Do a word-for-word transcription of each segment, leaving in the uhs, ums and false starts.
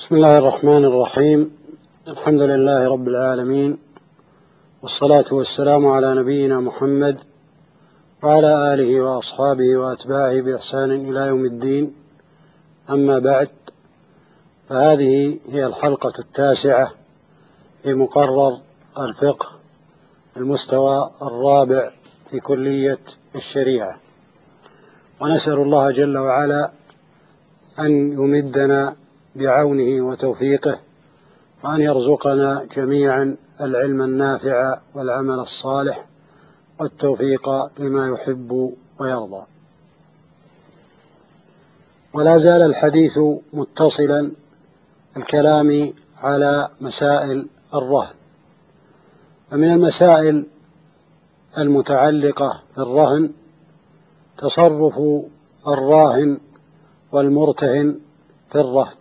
بسم الله الرحمن الرحيم. الحمد لله رب العالمين، والصلاة والسلام على نبينا محمد وعلى آله وأصحابه وأتباعه بإحسان إلى يوم الدين. أما بعد، فهذه هي الحلقة التاسعة في مقرر الفقه المستوى الرابع في كلية الشريعة، ونسأل الله جل وعلا أن يمدنا بعونه وتوفيقه، وأن يرزقنا جميعا العلم النافع والعمل الصالح والتوفيق لما يحب ويرضى. ولا زال الحديث متصلا الكلام على مسائل الرهن. فمن المسائل المتعلقة بالرهن تصرف الراهن والمرتهن في الرهن،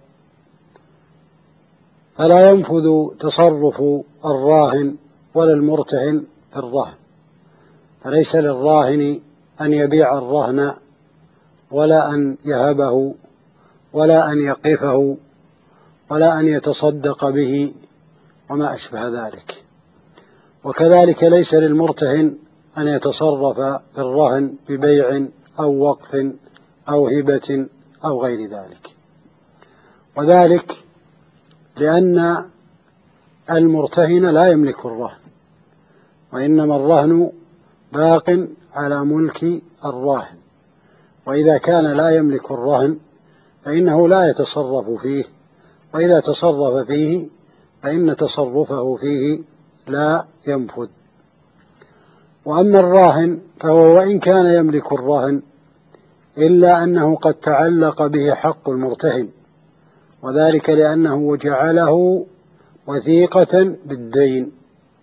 فلا ينفذ تصرف الراهن ولا المرتهن في الرهن، فليس للراهن أن يبيع الرهن ولا أن يهبه ولا أن يقفه ولا أن يتصدق به وما أشبه ذلك، وكذلك ليس للمرتهن أن يتصرف في الرهن ببيع أو وقف أو هبة أو غير ذلك، وذلك لأن المرتهن لا يملك الرهن، وإنما الرهن باق على ملك الراهن، وإذا كان لا يملك الرهن فإنه لا يتصرف فيه، وإذا تصرف فيه فإن تصرفه فيه لا ينفذ. وأما الراهن فهو وإن كان يملك الرهن إلا أنه قد تعلق به حق المرتهن، وذلك لأنه جعله وثيقة بالدين،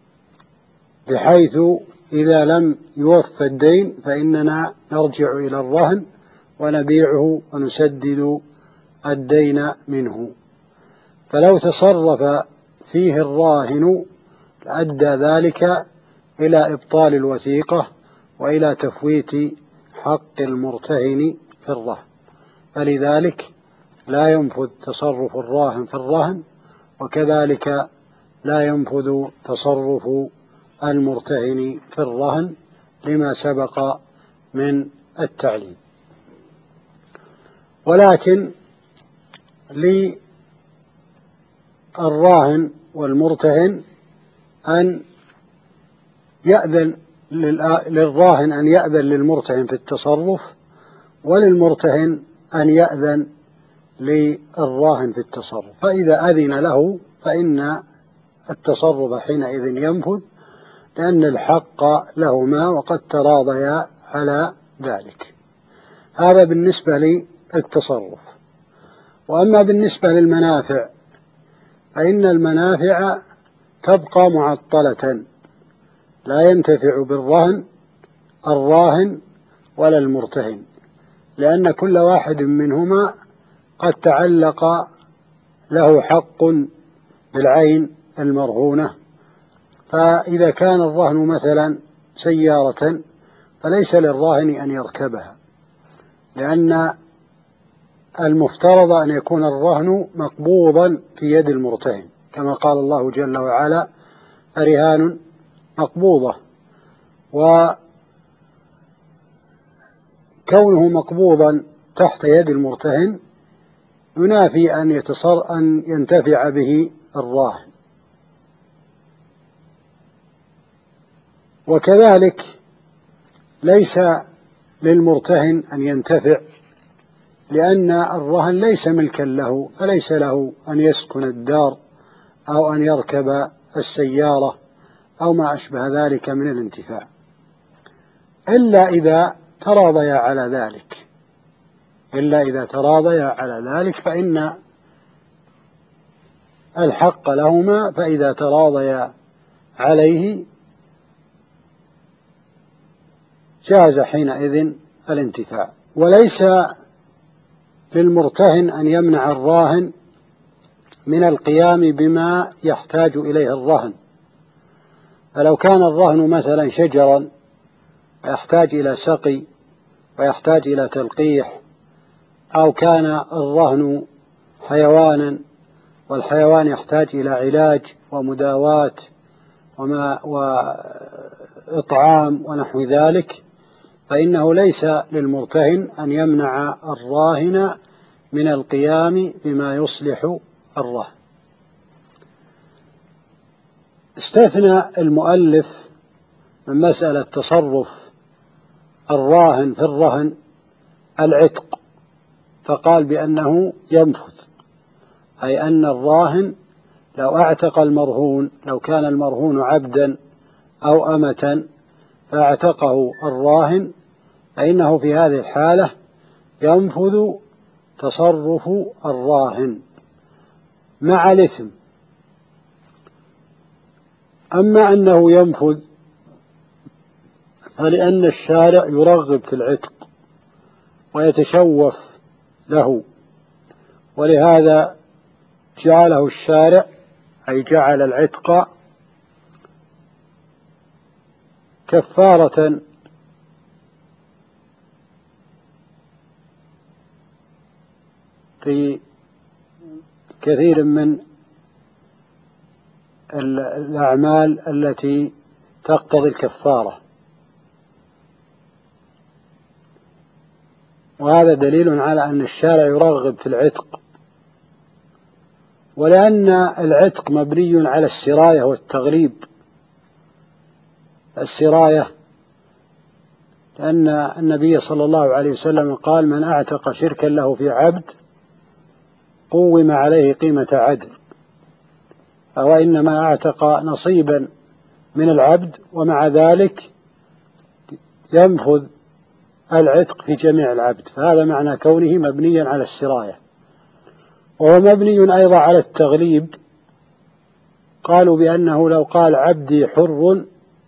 بحيث إذا لم يوفى الدين فإننا نرجع إلى الرهن ونبيعه ونسدد الدين منه. فلو تصرف فيه الراهن لأدى ذلك إلى إبطال الوثيقة وإلى تفويت حق المرتهن في الرهن، فلذلك لا ينفذ تصرف الراهن في الرهن، وكذلك لا ينفذ تصرف المرتهن في الرهن لما سبق من التعليم. ولكن للراهن والمرتهن أن يأذن للراهن أن يأذن للمرتهن في التصرف، وللمرتهن أن يأذن للراهن في التصرف، فإذا أذن له فإن التصرف حينئذ ينفذ، لأن الحق لهما وقد تراضيا على ذلك. هذا بالنسبة للتصرف. وأما بالنسبة للمنافع فإن المنافع تبقى معطلة، لا ينتفع بالرهن الراهن ولا المرتهن، لأن كل واحد منهما قد تعلق له حق بالعين المرهونة. فإذا كان الرهن مثلا سيارة فليس للراهن أن يركبها، لأن المفترض أن يكون الرهن مقبوضا في يد المرتهن، كما قال الله جل وعلا: فرهان مقبوضة. وكونه مقبوضا تحت يد المرتهن ينافي أن يتصر أن ينتفع به الراهن. وكذلك ليس للمرتهن أن ينتفع، لأن الرهن ليس ملكا له، فليس له أن يسكن الدار أو أن يركب السيارة أو ما أشبه ذلك من الانتفاع، إلا إذا تراضيا على ذلك إلا إذا تراضيا على ذلك فإن الحق لهما، فإذا تراضيا عليه جاز حينئذ الانتفاع. وليس للمرتهن أن يمنع الراهن من القيام بما يحتاج إليه الرهن، فلو كان الرهن مثلا شجرا ويحتاج إلى سقي ويحتاج إلى تلقيح، أو كان الرهن حيوانا والحيوان يحتاج إلى علاج ومداواة وما وإطعام ونحو ذلك، فإنه ليس للمرتهن أن يمنع الراهن من القيام بما يصلح الرهن. استثنى المؤلف من مسألة تصرف الراهن في الرهن العتق، فقال بأنه ينفذ، أي أن الراهن لو اعتق المرهون، لو كان المرهون عبدا أو أمة فاعتقه الراهن، فإنه في هذه الحالة ينفذ تصرف الراهن مع الإثم. أما أنه ينفذ فلأن الشارع يرغب في العتق ويتشوف له، ولهذا جعله الشارع، أي جعل العتق كفارة في كثير من الأعمال التي تقتضي الكفارة، وهذا دليل على أن الشارع يرغب في العتق. ولأن العتق مبني على السراية والتغليب، السراية لأن النبي صلى الله عليه وسلم قال: من اعتق شركا له في عبد قوم عليه قيمة عدل، فهو إنما اعتق نصيبا من العبد، ومع ذلك ينفذ العتق في جميع العبد، فهذا معنى كونه مبنيا على السراية. وهو مبني أيضا على التغليب، قالوا بأنه لو قال عبدي حر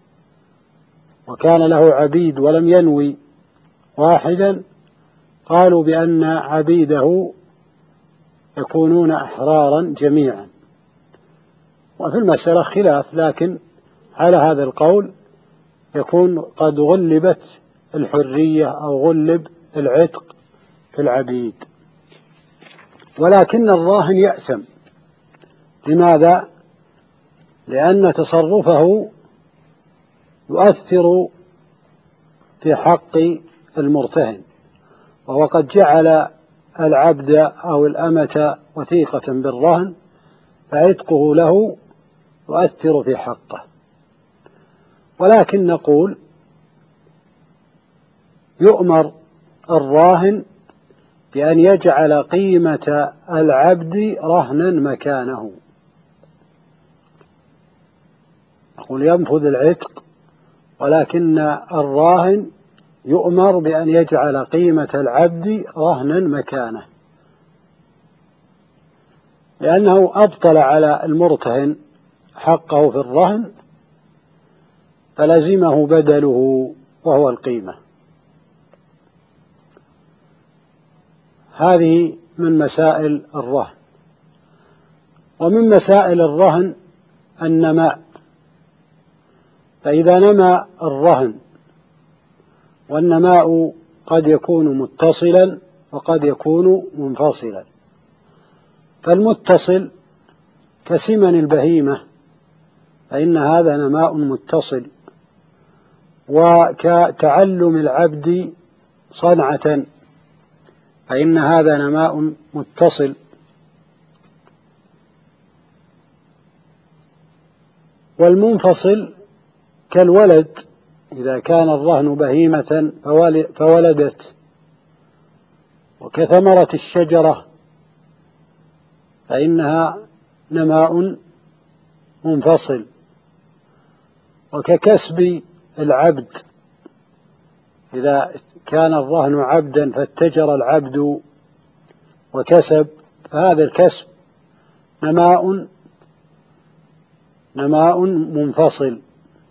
وكان له عبيد ولم ينوي واحدا، قالوا بأن عبيده يكونون أحرارا جميعا. وفي المسألة خلاف، لكن على هذا القول يكون قد غلبت الحرية أو غلب العتق في العبيد. ولكن الراهن يأثم. لماذا؟ لأن تصرفه يؤثر في حق المرتهن، وهو قد جعل العبد أو الأمة وثيقة بالرهن، فعتقه له يؤثر في حقه. ولكن نقول يؤمر الراهن بأن يجعل قيمة العبد رهنا مكانه. نقول ينفذ العتق، ولكن الراهن يؤمر بأن يجعل قيمة العبد رهنا مكانه، لأنه أبطل على المرتهن حقه في الرهن، فلزمه بدله وهو القيمة. هذه من مسائل الرهن. ومن مسائل الرهن النماء، فإذا نما الرهن، والنماء قد يكون متصلا وقد يكون منفصلا، فالمتصل كسمن البهيمة فإن هذا نماء متصل، وكتعلم العبد صنعة فإن هذا نماء متصل. والمنفصل كالولد، إذا كان الرهن بهيمة فولدت، وكثمرة الشجرة فإنها نماء منفصل، وككسب العبد، إذا كان الرهن عبدا فاتجر العبد وكسب، فهذا الكسب نماء نماء منفصل.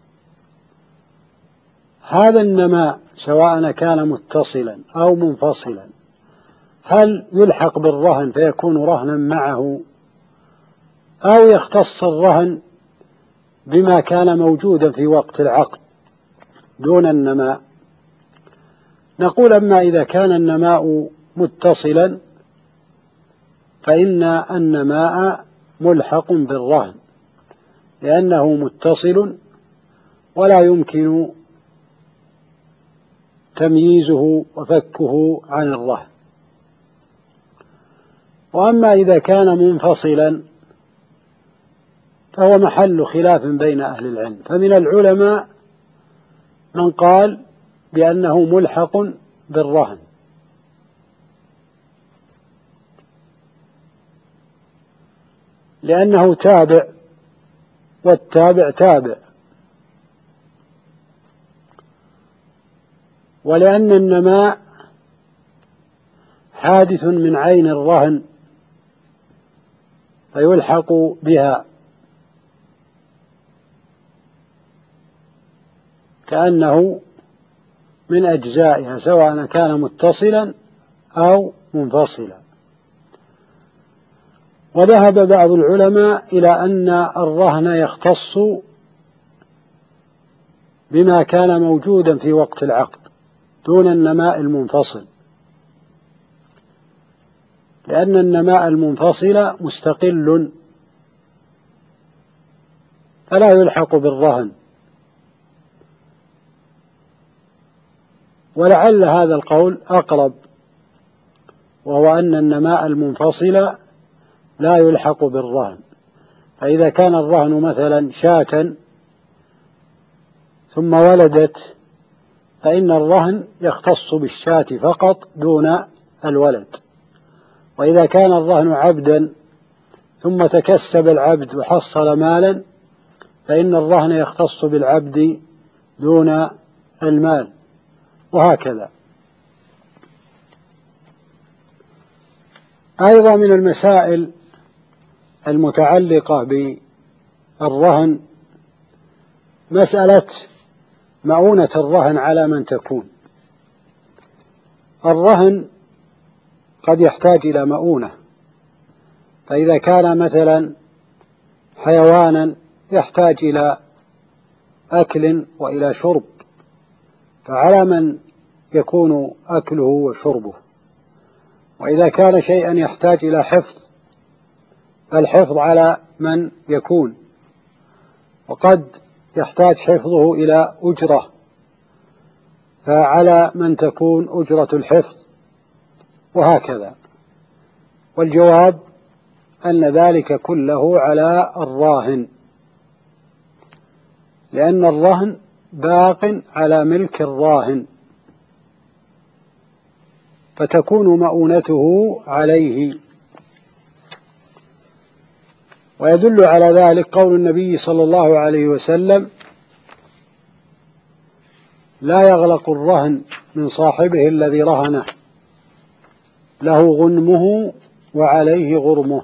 هذا النماء سواء كان متصلا أو منفصلا، هل يلحق بالرهن فيكون رهنا معه، أو يختص الرهن بما كان موجودا في وقت العقد دون النماء؟ نقول أما إذا كان النماء متصلا فإن النماء ملحق بالرهن، لأنه متصل ولا يمكن تمييزه وفكه عن الرهن. وأما إذا كان منفصلا فهو محل خلاف بين أهل العلم، فمن العلماء من قال بأنه ملحق بالرهن، لأنه تابع، والتابع تابع، ولأن النماء حادث من عين الرهن فيلحق بها، كأنه من أجزائها سواء كان متصلا أو منفصلا. وذهب بعض العلماء إلى أن الرهن يختص بما كان موجودا في وقت العقد دون النماء المنفصل، لأن النماء المنفصل مستقل فلا يلحق بالرهن. ولعل هذا القول أقرب، وهو أن النماء المنفصل لا يلحق بالرهن. فإذا كان الرهن مثلا شاة ثم ولدت فإن الرهن يختص بالشاة فقط دون الولد. وإذا كان الرهن عبدا ثم تكسب العبد وحصل مالا فإن الرهن يختص بالعبد دون المال، وهكذا. أيضا من المسائل المتعلقة بالرهن مسألة مؤونة الرهن على من تكون. الرهن قد يحتاج إلى مؤونة، فإذا كان مثلا حيوانا يحتاج إلى أكل وإلى شرب فعلى من يكون أكله وشربه. وإذا كان شيئا يحتاج إلى حفظ فالحفظ على من يكون، وقد يحتاج حفظه إلى أجرة فعلى من تكون أجرة الحفظ، وهكذا. والجواب أن ذلك كله على الراهن، لأن الرهن باق على ملك الراهن فتكون مؤونته عليه. ويدل على ذلك قول النبي صلى الله عليه وسلم: لا يغلق الرهن من صاحبه الذي رهنه، له غنمه وعليه غرمه.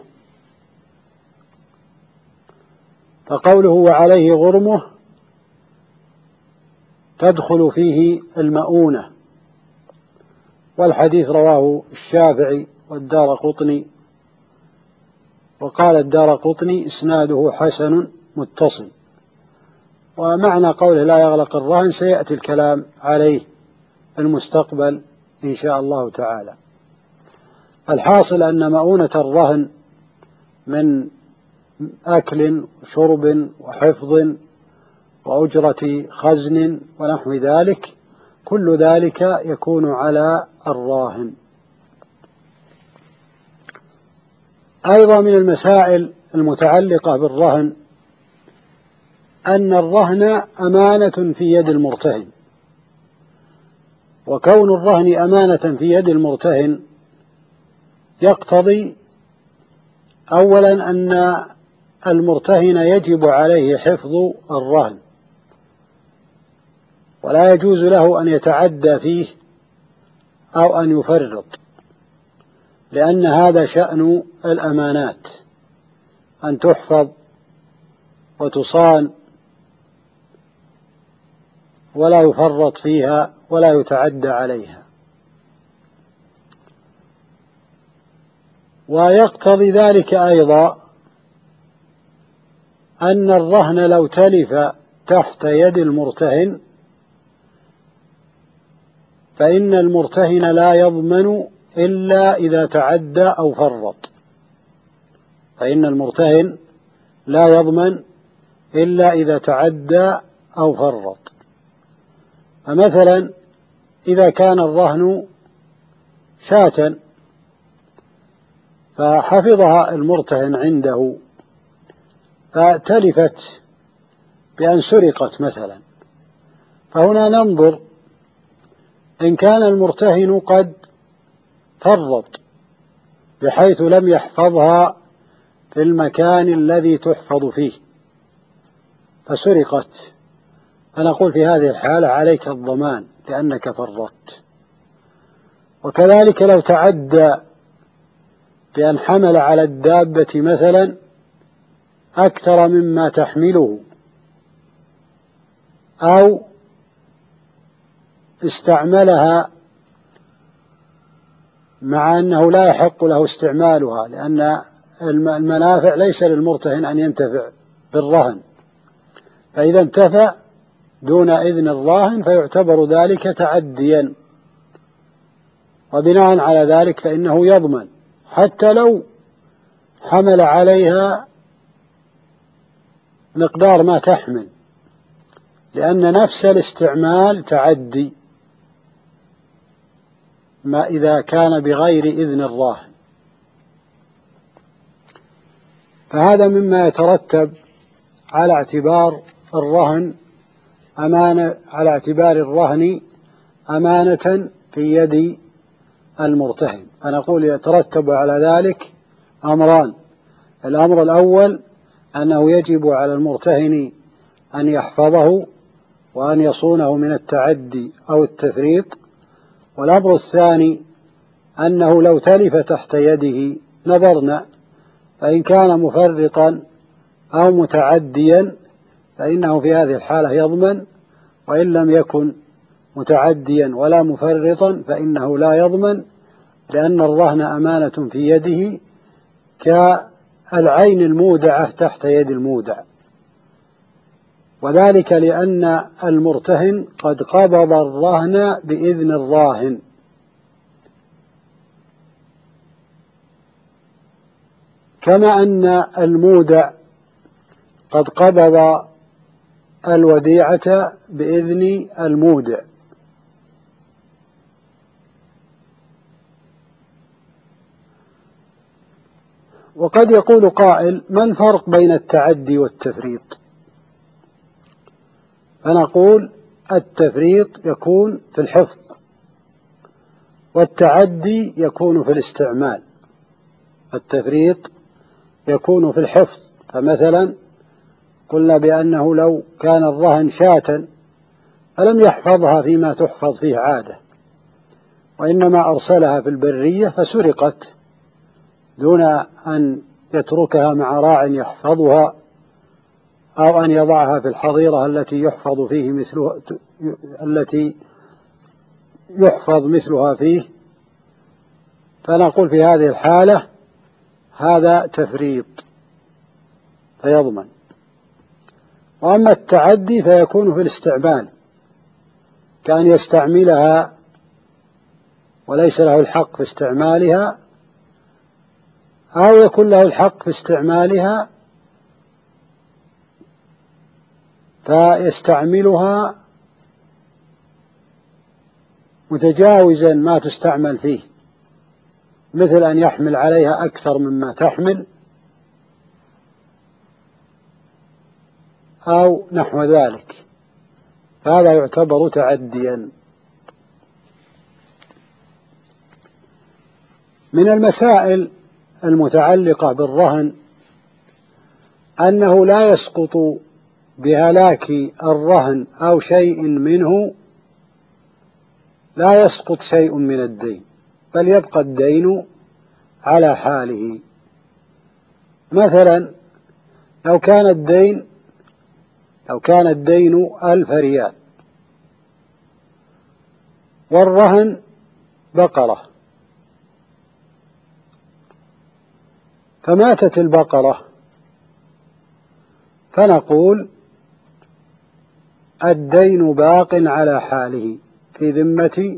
فقوله وعليه غرمه تدخل فيه المؤونة، والحديث رواه الشافعي والدارقطني، وقال الدارقطني إسناده حسن متصل. ومعنى قوله لا يغلق الرهن سيأتي الكلام عليه المستقبل إن شاء الله تعالى. الحاصل أن مؤونة الرهن من أكل وشرب وحفظ وأجرة خزن ونحو ذلك، كل ذلك يكون على الراهن. أيضا من المسائل المتعلقة بالرهن أن الرهن أمانة في يد المرتهن، وكون الرهن أمانة في يد المرتهن يقتضي أولا أن المرتهن يجب عليه حفظ الرهن، ولا يجوز له أن يتعدى فيه أو أن يفرط، لأن هذا شأن الأمانات، أن تحفظ وتصان ولا يفرط فيها ولا يتعدى عليها. ويقتضي ذلك أيضا أن الرهن لو تلف تحت يد المرتهن فإن المرتهن لا يضمن إلا إذا تعدى أو فرط، فإن المرتهن لا يضمن إلا إذا تعدى أو فرط. فمثلا إذا كان الرهن شاة فحفظها المرتهن عنده فتلفت بأن سرقت مثلا، فهنا ننظر إن كان المرتهن قد فرط بحيث لم يحفظها في المكان الذي تحفظ فيه فسرقت، فنقول في هذه الحالة عليك الضمان لأنك فرطت. وكذلك لو تعدى بأن حمل على الدابة مثلا أكثر مما تحمله، أو استعملها مع أنه لا يحق له استعمالها، لأن المنافع ليس للمرتهن أن ينتفع بالرهن، فإذا انتفع دون إذن الراهن فيعتبر ذلك تعديا، وبناء على ذلك فإنه يضمن حتى لو حمل عليها مقدار ما تحمل، لأن نفس الاستعمال تعدي ما إذا كان بغير إذن الراهن. فهذا مما يترتب على اعتبار الرهن أمانة على اعتبار الرهن أمانة في يد المرتهن. فنقول يترتب على ذلك أمران: الأمر الأول أنه يجب على المرتهن أن يحفظه وأن يصونه من التعدي أو التفريط، والأمر الثاني أنه لو تلف تحت يده نظرنا، فإن كان مفرطا أو متعديا فإنه في هذه الحالة يضمن، وإن لم يكن متعديا ولا مفرطا فإنه لا يضمن، لأن الرهن أمانة في يده كالعين المودعة تحت يد المودع، وذلك لأن المرتهن قد قبض الرهن بإذن الراهن، كما أن المودع قد قبض الوديعة بإذن المودع. وقد يقول قائل: ما الفرق بين التعدي والتفريط؟ فنقول: التفريط يكون في الحفظ، والتعدي يكون في الاستعمال. التفريط يكون في الحفظ، فمثلا قلنا بأنه لو كان الرهن شاة فلم يحفظها فيما تحفظ فيه عادة، وإنما أرسلها في البرية فسرقت دون أن يتركها مع راع يحفظها، أو أن يضعها في الحظيرة التي يحفظ فيه مثلها التي يحفظ مثلها فيه، فنقول في هذه الحالة هذا تفريط فيضمن. وأما التعدي فيكون في الاستعمال، كأن يستعملها وليس له الحق في استعمالها، أو يكون له الحق في استعمالها فيستعملها متجاوزا ما تستعمل فيه، مثل أن يحمل عليها أكثر مما تحمل أو نحو ذلك، فهذا يعتبر تعديا. من المسائل المتعلقة بالرهن أنه لا يسقط بهلاك الرهن أو شيء منه، لا يسقط شيء من الدين، بل يبقى الدين على حاله. مثلا لو كان الدين لو كان الدين ألف ريال والرهن بقرة، فماتت البقرة، فنقول الدين باق على حاله في ذمة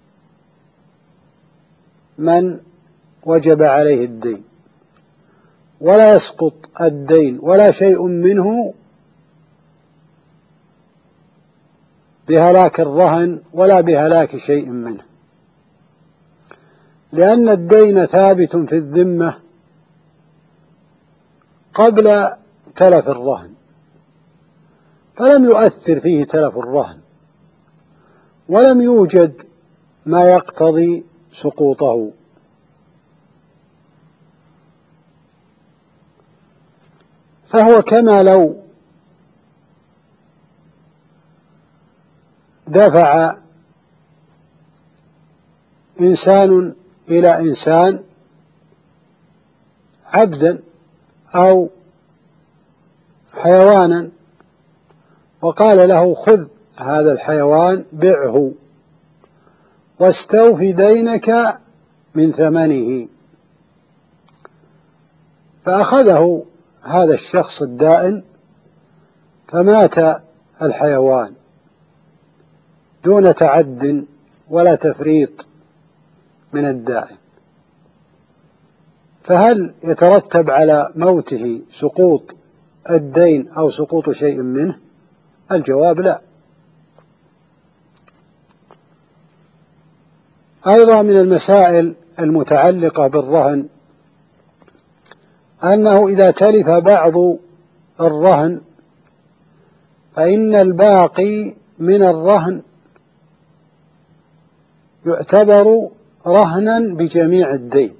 من وجب عليه الدين، ولا يسقط الدين ولا شيء منه بهلاك الرهن ولا بهلاك شيء منه، لأن الدين ثابت في الذمة قبل تلف الرهن، فلم يؤثر فيه تلف الرهن ولم يوجد ما يقتضي سقوطه. فهو كما لو دفع إنسان إلى إنسان عبدا أو حيوانا وقال له خذ هذا الحيوان بعه واستوف دينك من ثمنه، فأخذه هذا الشخص الدائن فمات الحيوان دون تعد ولا تفريط من الدائن، فهل يترتب على موته سقوط الدين أو سقوط شيء منه؟ الجواب لا. أيضا من المسائل المتعلقة بالرهن أنه إذا تلف بعض الرهن فإن الباقي من الرهن يعتبر رهنا بجميع الدين،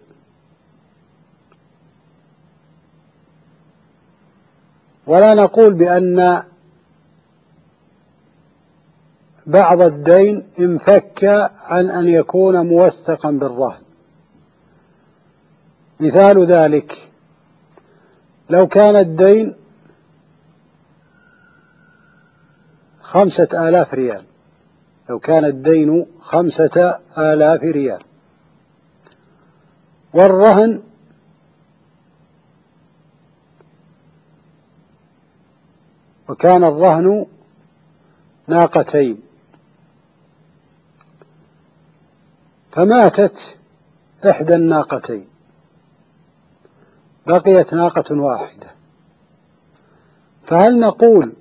ولا نقول بأن بعض الدين انفك عن أن يكون موثقا بالرهن. مثال ذلك لو كان الدين خمسة آلاف ريال لو كان الدين خمسة آلاف ريال والرهن وكان الرهن ناقتين، فماتت إحدى الناقتين بقيت ناقة واحدة، فهل نقول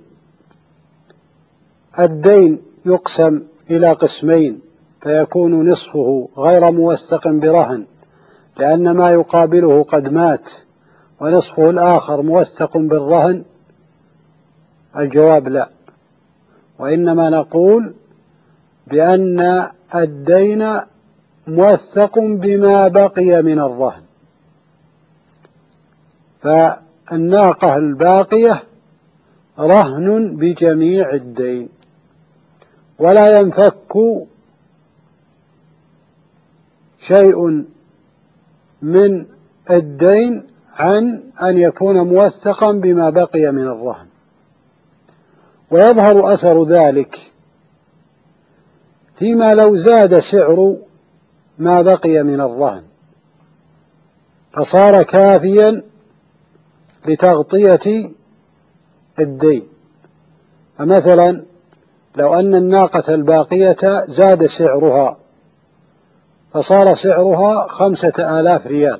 الدين يقسم إلى قسمين فيكون نصفه غير موثق برهن لأن ما يقابله قد مات ونصفه الآخر موثق بالرهن؟ الجواب لا، وإنما نقول بأن الدين موثق بما بقي من الرهن، فالناقة الباقية رهن بجميع الدين ولا ينفك شيء من الدين عن أن يكون موثقا بما بقي من الرهن. ويظهر أثر ذلك فيما لو زاد سعر ما بقي من الرهن فصار كافيا لتغطية الدين. فمثلا لو أن الناقة الباقية زاد سعرها فصار سعرها خمسة آلاف ريال،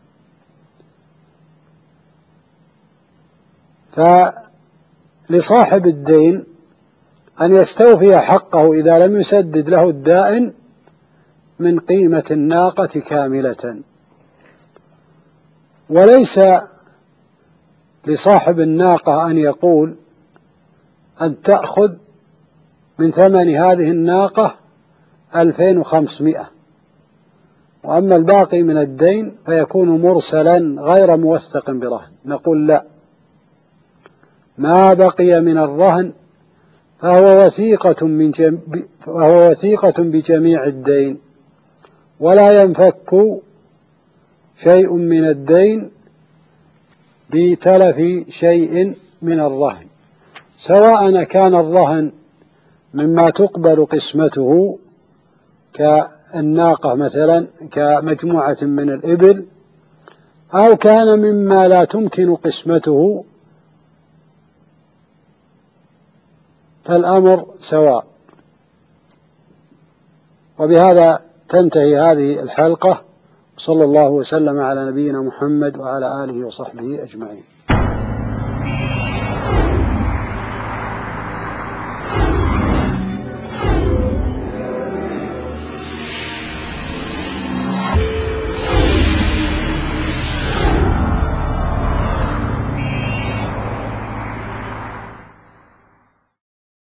فلصاحب الدين أن يستوفي حقه إذا لم يسدد له الدائن من قيمة الناقة كاملة، وليس لصاحب الناقة أن يقول أن تأخذ من ثمن هذه الناقة ألفين وخمسمائة وأما الباقي من الدين فيكون مرسلا غير موثق برهن. نقول لا، ما بقي من الرهن فهو وثيقة, من جم... فهو وثيقة بجميع الدين ولا ينفك شيء من الدين بتلف شيء من الرهن، سواء كان الرهن مما تقبل قسمته كالناقة مثلا كمجموعة من الإبل، أو كان مما لا تمكن قسمته، فالأمر سواء. وبهذا تنتهي هذه الحلقة، صلى الله وسلم على نبينا محمد وعلى آله وصحبه أجمعين.